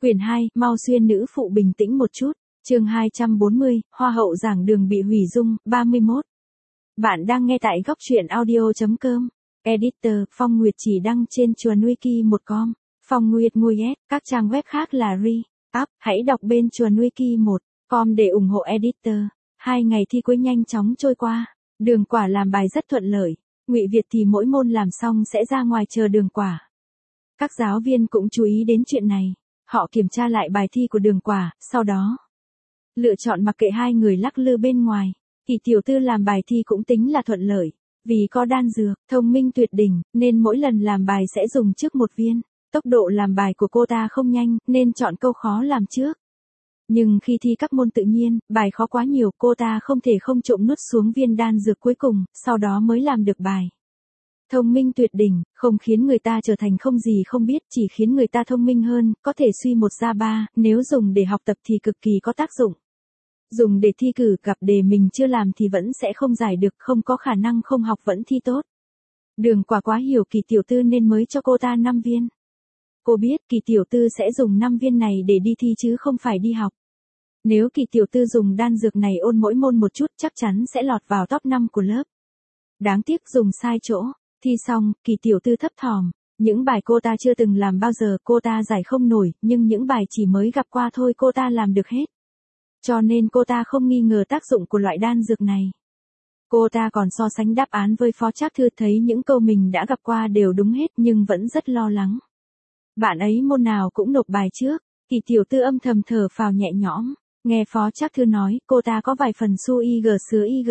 Quyển 2, mau xuyên nữ phụ bình tĩnh một chút. Chương 240, Hoa hậu giảng đường bị hủy dung, 31. Bạn đang nghe tại góc truyện audio.com. Editor, Phong Nguyệt chỉ đăng trên chuanwiki.com. Phong Nguyệt Nguyen, các trang web khác là Re-Up. Hãy đọc bên chuanwiki1.com để ủng hộ editor. 2 ngày thi cuối nhanh chóng trôi qua. Đường Quả làm bài rất thuận lợi. Ngụy Việt thì mỗi môn làm xong sẽ ra ngoài chờ Đường Quả. Các giáo viên cũng chú ý đến chuyện này. Họ kiểm tra lại bài thi của Đường Quả, sau đó lựa chọn mặc kệ hai người lắc lư bên ngoài. Kỳ tiểu tư làm bài thi cũng tính là thuận lợi. Vì có đan dược, thông minh tuyệt đỉnh, nên mỗi lần làm bài sẽ dùng trước một viên. Tốc độ làm bài của cô ta không nhanh, nên chọn câu khó làm trước. Nhưng khi thi các môn tự nhiên, bài khó quá nhiều, cô ta không thể không trộm nuốt xuống viên đan dược cuối cùng, sau đó mới làm được bài. Thông minh tuyệt đỉnh, không khiến người ta trở thành không gì không biết, chỉ khiến người ta thông minh hơn, có thể suy 1 ra 3, nếu dùng để học tập thì cực kỳ có tác dụng. Dùng để thi cử gặp đề mình chưa làm thì vẫn sẽ không giải được, không có khả năng không học vẫn thi tốt. Đường Quả quá hiểu Kỳ tiểu tư nên mới cho cô ta 5 viên. Cô biết Kỳ tiểu tư sẽ dùng 5 viên này để đi thi chứ không phải đi học. Nếu Kỳ tiểu tư dùng đan dược này ôn mỗi môn một chút chắc chắn sẽ lọt vào top 5 của lớp. Đáng tiếc dùng sai chỗ. Thi xong, Kỳ tiểu tư thấp thỏm. Những bài cô ta chưa từng làm bao giờ cô ta giải không nổi, nhưng những bài chỉ mới gặp qua thôi cô ta làm được hết. Cho nên cô ta không nghi ngờ tác dụng của loại đan dược này. Cô ta còn so sánh đáp án với Phó Trác Thư, thấy những câu mình đã gặp qua đều đúng hết nhưng vẫn rất lo lắng. Bạn ấy môn nào cũng nộp bài trước. Kỳ tiểu tư âm thầm thở phào nhẹ nhõm. Nghe Phó Trác Thư nói, cô ta có vài phần su IG sứa IG.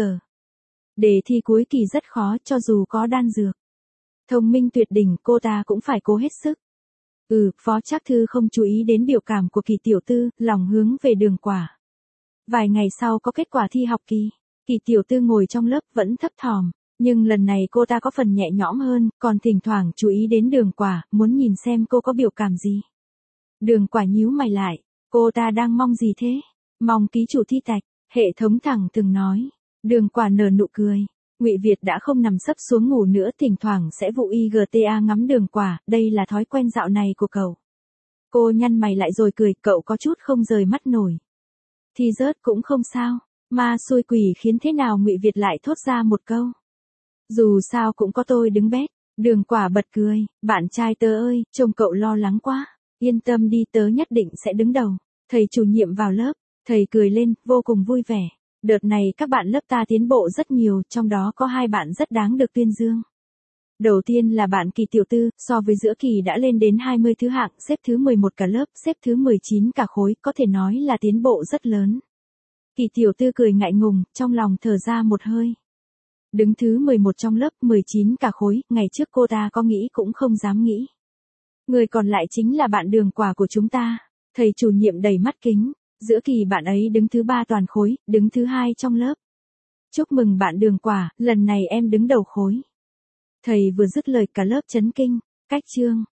Đề thi cuối kỳ rất khó cho dù có đan dược. Thông minh tuyệt đỉnh, cô ta cũng phải cố hết sức. Phó Trác Thư không chú ý đến biểu cảm của Kỳ tiểu tư, lòng hướng về Đường Quả. Vài ngày sau có kết quả thi học kỳ. Kỳ tiểu tư ngồi trong lớp vẫn thấp thỏm, nhưng lần này cô ta có phần nhẹ nhõm hơn, còn thỉnh thoảng chú ý đến Đường Quả, muốn nhìn xem cô có biểu cảm gì. Đường Quả nhíu mày lại, cô ta đang mong gì thế? Mong ký chủ thi tạch, hệ thống thẳng từng nói. Đường Quả nở nụ cười. Ngụy Việt đã không nằm sấp xuống ngủ nữa, thỉnh thoảng sẽ vụ IGTA ngắm Đường Quả, đây là thói quen dạo này của cậu. Cô nhăn mày lại rồi cười, cậu có chút không rời mắt nổi. Thi rớt cũng không sao, ma xui quỷ khiến thế nào? Ngụy Việt lại thốt ra một câu. Dù sao cũng có tôi đứng bét. Đường Quả bật cười, bạn trai tớ ơi, trông cậu lo lắng quá. Yên tâm đi, tớ nhất định sẽ đứng đầu. Thầy chủ nhiệm vào lớp, thầy cười lên, vô cùng vui vẻ. Đợt này các bạn lớp ta tiến bộ rất nhiều, trong đó có 2 bạn rất đáng được tuyên dương. Đầu tiên là bạn Kỳ tiểu tư, so với giữa kỳ đã lên đến 20 thứ hạng, xếp thứ 11 cả lớp, xếp thứ 19 cả khối, có thể nói là tiến bộ rất lớn. Kỳ tiểu tư cười ngại ngùng, trong lòng thở ra một hơi. Đứng thứ 11 trong lớp, 19 cả khối, ngày trước cô ta có nghĩ cũng không dám nghĩ. Người còn lại chính là bạn Đường Quả của chúng ta. Thầy chủ nhiệm đầy mắt kính, giữa kỳ bạn ấy đứng thứ 3 toàn khối, đứng thứ 2 trong lớp. Chúc mừng bạn Đường Quả, lần này em đứng đầu khối. Thầy vừa dứt lời cả lớp chấn kinh. Cách chương